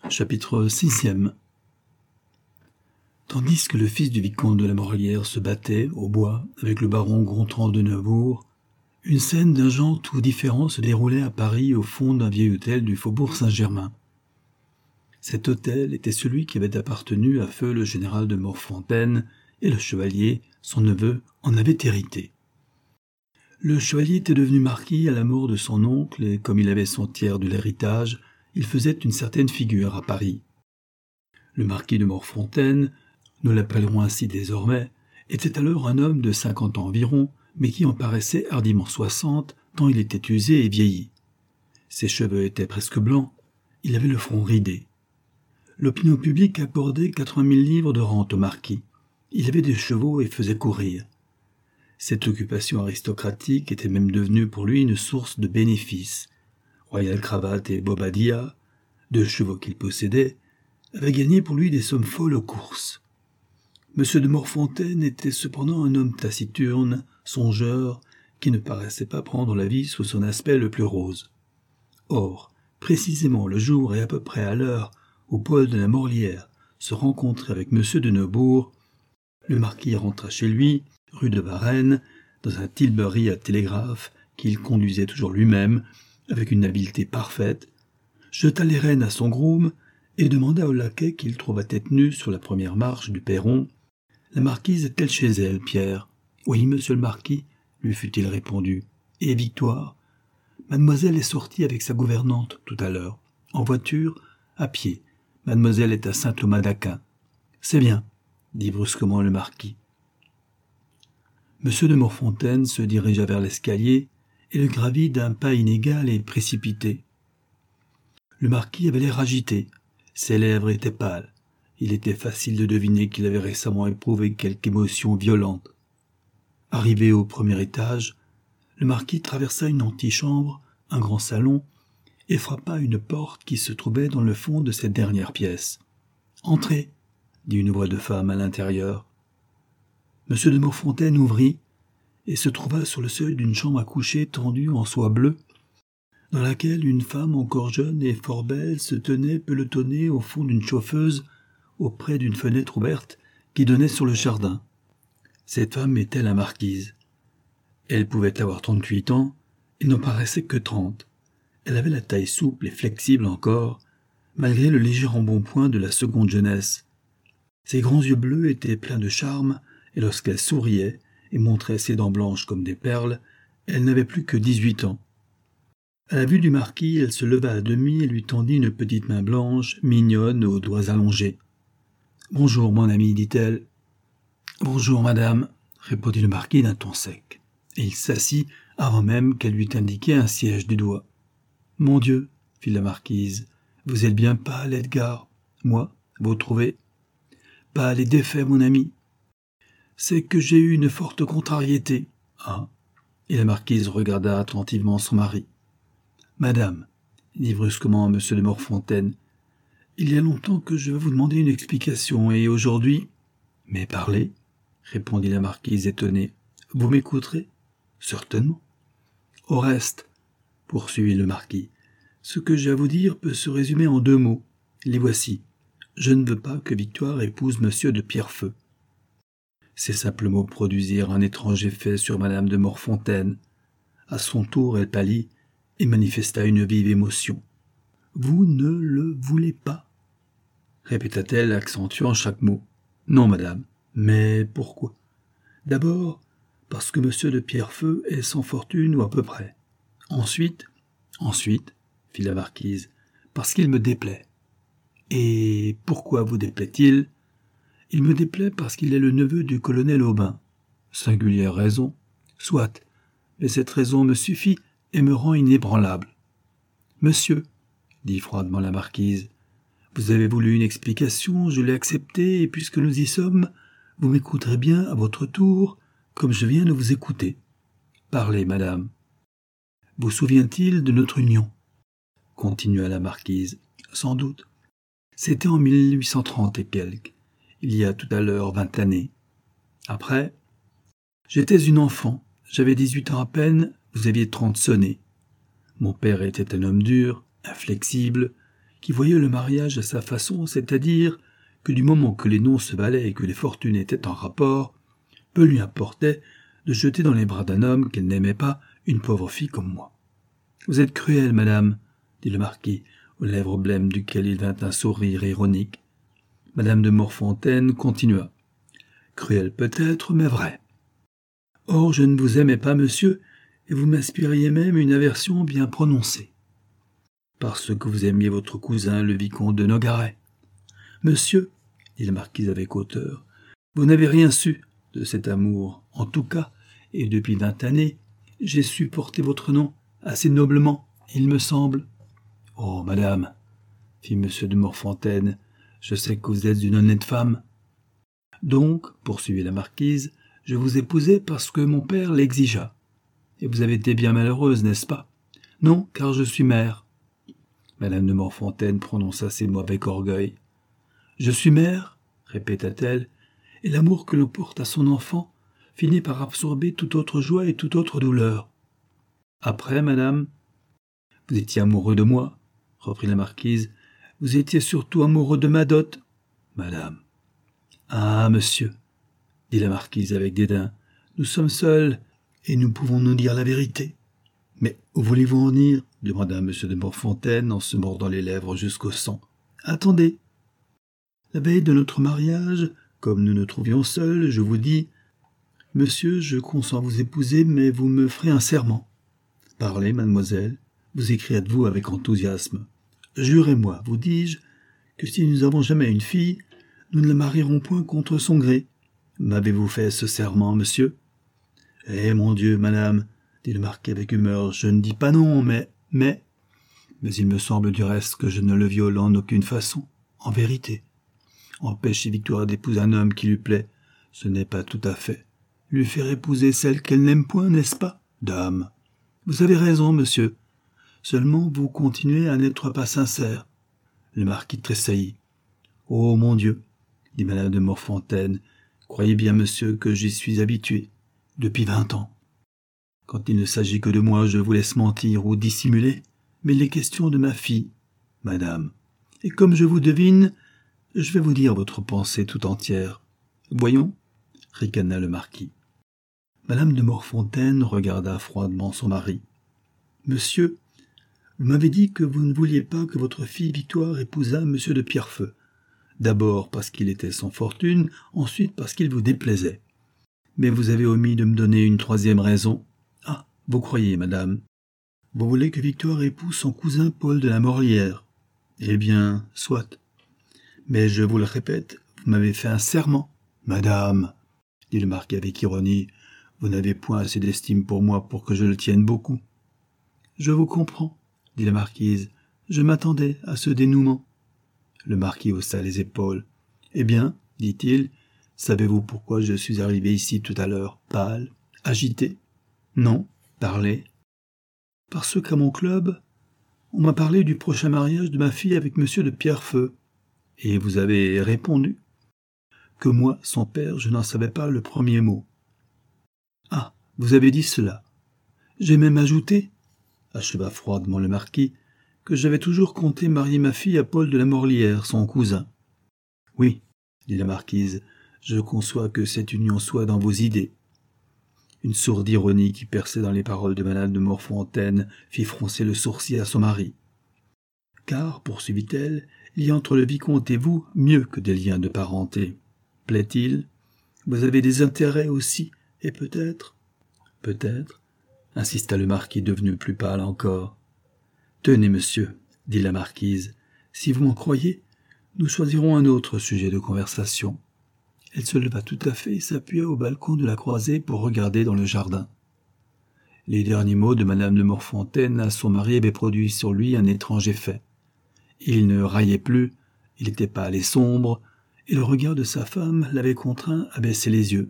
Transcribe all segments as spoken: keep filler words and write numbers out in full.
Chapitre sixième. Tandis que le fils du vicomte de la Morlière se battait, au bois, avec le baron Gontran de Neubourg, une scène d'un genre tout différent se déroulait à Paris au fond d'un vieil hôtel du faubourg Saint-Germain. Cet hôtel était celui qui avait appartenu à feu le général de Morfontaine, et le chevalier, son neveu, en avait hérité. Le chevalier était devenu marquis à la mort de son oncle, et comme il avait son tiers de l'héritage, il faisait une certaine figure à Paris. Le marquis de Morfontaine, nous l'appellerons ainsi désormais, était alors un homme de cinquante ans environ, mais qui en paraissait hardiment soixante, tant il était usé et vieilli. Ses cheveux étaient presque blancs, il avait le front ridé. L'opinion publique accordait quatre-vingt mille livres de rente au marquis. Il avait des chevaux et faisait courir. Cette occupation aristocratique était même devenue pour lui une source de bénéfices. Royal Cravate et Bobadilla, deux chevaux qu'il possédait, avaient gagné pour lui des sommes folles aux courses. Monsieur de Morfontaine était cependant un homme taciturne, songeur, qui ne paraissait pas prendre la vie sous son aspect le plus rose. Or, précisément le jour et à peu près à l'heure où Paul de la Morlière se rencontrait avec Monsieur de Neubourg, le marquis rentra chez lui, rue de Varennes, dans un tilbury à télégraphe qu'il conduisait toujours lui-même, avec une habileté parfaite, jeta les rênes à son groom et demanda au laquais qu'il trouva tête nue sur la première marche du perron. « La marquise est-elle chez elle, Pierre ?»« Oui, monsieur le marquis, » lui fut-il répondu. « Et Victoire ?»« Mademoiselle est sortie avec sa gouvernante tout à l'heure. En voiture, à pied. Mademoiselle est à Saint-Thomas-d'Aquin. »« C'est bien, » dit brusquement le marquis. Monsieur de Morfontaine se dirigea vers l'escalier et le gravit d'un pas inégal et précipité. Le marquis avait l'air agité, ses lèvres étaient pâles. Il était facile de deviner qu'il avait récemment éprouvé quelque émotion violente. Arrivé au premier étage, le marquis traversa une antichambre, un grand salon, et frappa à une porte qui se trouvait dans le fond de cette dernière pièce. « Entrez !» dit une voix de femme à l'intérieur. Monsieur de Morfontaine ouvrit et se trouva sur le seuil d'une chambre à coucher tendue en soie bleue, dans laquelle une femme encore jeune et fort belle se tenait pelotonnée au fond d'une chauffeuse auprès d'une fenêtre ouverte qui donnait sur le jardin. Cette femme était la marquise. Elle pouvait avoir trente-huit ans et n'en paraissait que trente. Elle avait la taille souple et flexible encore, malgré le léger embonpoint de la seconde jeunesse. Ses grands yeux bleus étaient pleins de charme, et lorsqu'elle souriait et montrait ses dents blanches comme des perles, elle n'avait plus que dix-huit ans. À la vue du marquis, elle se leva à demi et lui tendit une petite main blanche, mignonne, aux doigts allongés. « Bonjour, mon ami, dit-elle. »« Bonjour, madame, » répondit le marquis d'un ton sec, et il s'assit avant même qu'elle lui indiquait un siège du doigt. « Mon Dieu, » fit la marquise, « vous êtes bien pâle, Edgar. Moi, vous trouvez ? » « Pâle et défait, mon ami. C'est que j'ai eu une forte contrariété. »« Ah !» Et la marquise regarda attentivement son mari. « Madame, » dit brusquement monsieur de Morfontaine, « il y a longtemps que je veux vous demander une explication, et aujourd'hui... »« Mais parlez, » répondit la marquise étonnée. « Vous m'écouterez ? » ?»« Certainement. »« Au reste, » poursuivit le marquis, « ce que j'ai à vous dire peut se résumer en deux mots. Les voici. Je ne veux pas que Victoire épouse monsieur de Pierrefeu. » Ces simples mots produisirent un étrange effet sur madame de Morfontaine. À son tour, elle pâlit et manifesta une vive émotion. « Vous ne le voulez pas ?» répéta-t-elle, accentuant chaque mot. « Non, madame. Mais pourquoi ? D'abord, parce que monsieur de Pierrefeu est sans fortune ou à peu près. Ensuite, ensuite, fit la marquise, parce qu'il me déplaît. Et pourquoi vous déplaît-il ? Il me déplaît parce qu'il est le neveu du colonel Aubin. Singulière raison. Soit, mais cette raison me suffit et me rend inébranlable. Monsieur, dit froidement la marquise, vous avez voulu une explication, je l'ai acceptée, et puisque nous y sommes, vous m'écouterez bien à votre tour, comme je viens de vous écouter. Parlez, madame. Vous souvient-il de notre union ? Continua la marquise. Sans doute. C'était en mille huit cent trente et quelques, il y a tout à l'heure vingt années. Après, j'étais une enfant, j'avais dix-huit ans à peine, vous aviez trente sonnés. Mon père était un homme dur, inflexible, qui voyait le mariage à sa façon, c'est-à-dire que du moment que les noms se valaient et que les fortunes étaient en rapport, peu lui importait de jeter dans les bras d'un homme qu'elle n'aimait pas une pauvre fille comme moi. « Vous êtes cruelle, madame, » dit le marquis, aux lèvres blêmes duquel il vint un sourire ironique. Madame de Morfontaine continua. « Cruelle peut-être, mais vraie. Or, je ne vous aimais pas, monsieur, et vous m'inspiriez même une aversion bien prononcée. Parce que vous aimiez votre cousin, le vicomte de Nogaret. Monsieur, dit la marquise avec hauteur, vous n'avez rien su de cet amour. En tout cas, et depuis vingt années, j'ai su porter votre nom assez noblement, il me semble. Oh, madame, fit monsieur de Morfontaine, je sais que vous êtes une honnête femme. Donc, poursuivit la marquise, je vous épousai parce que mon père l'exigea. Et vous avez été bien malheureuse, n'est-ce pas? Non, car je suis mère. Madame de Morfontaine prononça ces mots avec orgueil. Je suis mère, répéta-t-elle, et l'amour que l'on porte à son enfant finit par absorber toute autre joie et toute autre douleur. Après, madame, vous étiez amoureux de moi, reprit la marquise, vous étiez surtout amoureux de ma dot, madame. Ah, monsieur, dit la marquise avec dédain, nous sommes seuls et nous pouvons nous dire la vérité. Mais où voulez-vous en venir? Demanda monsieur de Morfontaine en se mordant les lèvres jusqu'au sang. Attendez. La veille de notre mariage, comme nous nous trouvions seuls, je vous dis, monsieur, je consens vous épouser, mais vous me ferez un serment. Parlez, mademoiselle, vous écriâtes-vous avec enthousiasme. Jurez-moi, vous dis-je, que si nous avons jamais une fille, nous ne la marierons point contre son gré. M'avez-vous fait ce serment, monsieur? Eh, mon Dieu, madame, dit le marquis avec humeur, je ne dis pas non, mais, mais, mais il me semble du reste que je ne le viole en aucune façon, en vérité. Empêcher Victoire d'épouser un homme qui lui plaît, ce n'est pas tout à fait. Lui faire épouser celle qu'elle n'aime point, n'est-ce pas? Dame, vous avez raison, monsieur. Seulement, vous continuez à n'être pas sincère. Le marquis tressaillit. Oh, mon Dieu, dit madame de Morfontaine, croyez bien, monsieur, que j'y suis habitué, depuis vingt ans. Quand il ne s'agit que de moi, je vous laisse mentir ou dissimuler, mais il est question de ma fille, madame. Et comme je vous devine, je vais vous dire votre pensée tout entière. Voyons, ricana le marquis. Madame de Morfontaine regarda froidement son mari. Monsieur, vous m'avez dit que vous ne vouliez pas que votre fille Victoire épousât monsieur de Pierrefeu. D'abord parce qu'il était sans fortune, ensuite parce qu'il vous déplaisait. Mais vous avez omis de me donner une troisième raison. Ah, vous croyez, madame. Vous voulez que Victoire épouse son cousin Paul de la Morlière. Eh bien, soit. Mais je vous le répète, vous m'avez fait un serment. Madame, dit le marquis avec ironie, vous n'avez point assez d'estime pour moi pour que je le tienne beaucoup. Je vous comprends, dit la marquise. Je m'attendais à ce dénouement. Le marquis haussa les épaules. Eh bien, dit-il, savez-vous pourquoi je suis arrivé ici tout à l'heure, pâle, agité? Non, parlez. Parce qu'à mon club, on m'a parlé du prochain mariage de ma fille avec monsieur de Pierrefeu. Et vous avez répondu que moi, son père, je n'en savais pas le premier mot. Ah, vous avez dit cela. J'ai même ajouté, acheva froidement le marquis, que j'avais toujours compté marier ma fille à Paul de la Morlière, son cousin. Oui, dit la marquise, je conçois que cette union soit dans vos idées. Une sourde ironie qui perçait dans les paroles de madame de Morfontaine fit froncer le sourcil à son mari. Car, poursuivit-elle, il y a entre le vicomte et vous mieux que des liens de parenté. Plaît-il? Vous avez des intérêts aussi, et peut-être... Peut-être, insista le marquis devenu plus pâle encore. Tenez, monsieur, dit la marquise, si vous m'en croyez, nous choisirons un autre sujet de conversation. Elle se leva tout à fait et s'appuya au balcon de la croisée pour regarder dans le jardin. Les derniers mots de madame de Morfontaine à son mari avaient produit sur lui un étrange effet. Il ne raillait plus, il était pâle et sombre, et le regard de sa femme l'avait contraint à baisser les yeux.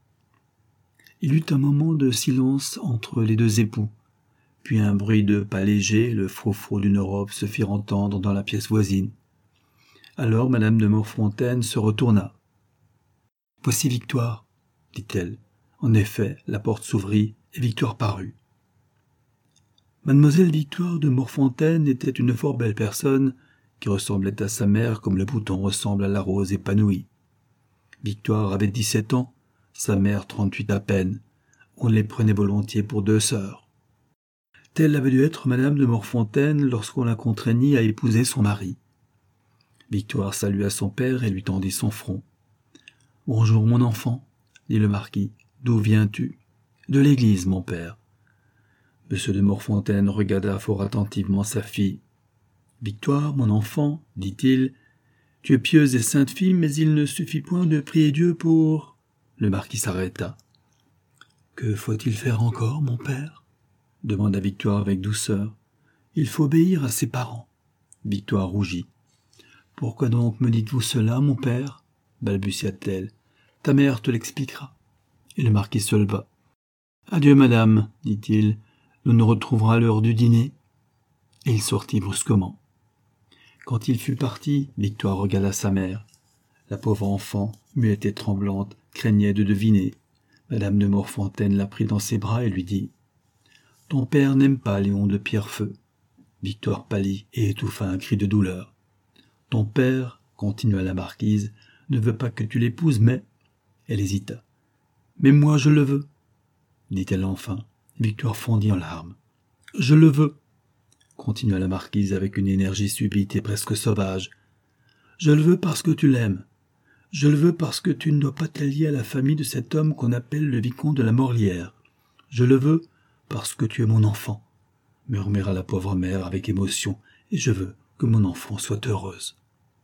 Il eut un moment de silence entre les deux époux, puis un bruit de pas léger, le frou-frou d'une robe se fit entendre dans la pièce voisine. Alors madame de Morfontaine se retourna. « Voici Victoire, dit-elle. En effet, la porte s'ouvrit et Victoire parut. Mademoiselle Victoire de Morfontaine était une fort belle personne qui ressemblait à sa mère comme le bouton ressemble à la rose épanouie. Victoire avait dix-sept ans, sa mère trente-huit à peine. On les prenait volontiers pour deux sœurs. Telle avait dû être madame de Morfontaine lorsqu'on la contraignit à épouser son mari. Victoire salua son père et lui tendit son front. « Bonjour, mon enfant, » dit le marquis. « D'où viens-tu ?»« De l'église, mon père. » Monsieur de Morfontaine regarda fort attentivement sa fille. « Victoire, mon enfant, dit-il, tu es pieuse et sainte fille, mais il ne suffit point de prier Dieu pour... » Le marquis s'arrêta. « Que faut-il faire encore, mon père ?» demanda Victoire avec douceur. « Il faut obéir à ses parents. » Victoire rougit. « Pourquoi donc me dites-vous cela, mon père ?» balbutia-t-elle. « Ta mère te l'expliquera. » Et le marquis se leva. « Adieu, madame, dit-il. Nous nous retrouverons à l'heure du dîner. » Et il sortit brusquement. Quand il fut parti, Victoire regarda sa mère. La pauvre enfant, muette et tremblante, craignait de deviner. Madame de Morfontaine la prit dans ses bras et lui dit « Ton père n'aime pas Léon de Pierrefeu. » Victoire pâlit et étouffa un cri de douleur. « Ton père, continua la marquise, ne veut pas que tu l'épouses, mais... » Elle hésita. « Mais moi je le veux, dit-elle enfin. Victoire fondit en larmes. « Je le veux, continua la marquise avec une énergie subite et presque sauvage. Je le veux parce que tu l'aimes. Je le veux parce que tu ne dois pas t'allier à la famille de cet homme qu'on appelle le vicomte de la Morlière. Je le veux parce que tu es mon enfant, murmura la pauvre mère avec émotion, et je veux que mon enfant soit heureuse. »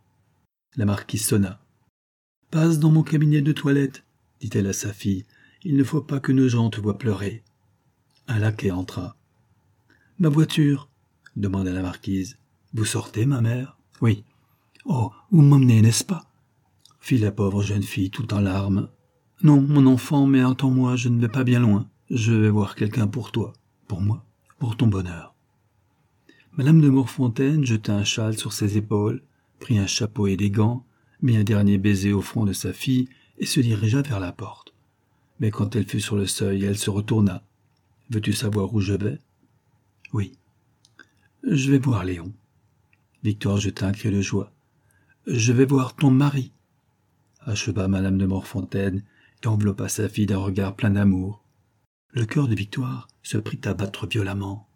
La marquise sonna. « Passe dans mon cabinet de toilette, dit-elle à sa fille. Il ne faut pas que nos gens te voient pleurer. » Un laquais entra. « Ma voiture ?» demanda la marquise. « Vous sortez, ma mère ?»« Oui. »« Oh, vous m'emmenez, n'est-ce pas ?» fit la pauvre jeune fille tout en larmes. « Non, mon enfant, mais attends-moi, je ne vais pas bien loin. Je vais voir quelqu'un pour toi, pour moi, pour ton bonheur. » Madame de Morfontaine jeta un châle sur ses épaules, prit un chapeau élégant, mit un dernier baiser au front de sa fille et se dirigea vers la porte. Mais quand elle fut sur le seuil, elle se retourna. « Veux-tu savoir où je vais ?»« Oui. »« Je vais voir Léon. » Victoire jeta un cri de joie. « Je vais voir ton mari. » acheva madame de Morfontaine et enveloppa sa fille d'un regard plein d'amour. Le cœur de Victoire se prit à battre violemment.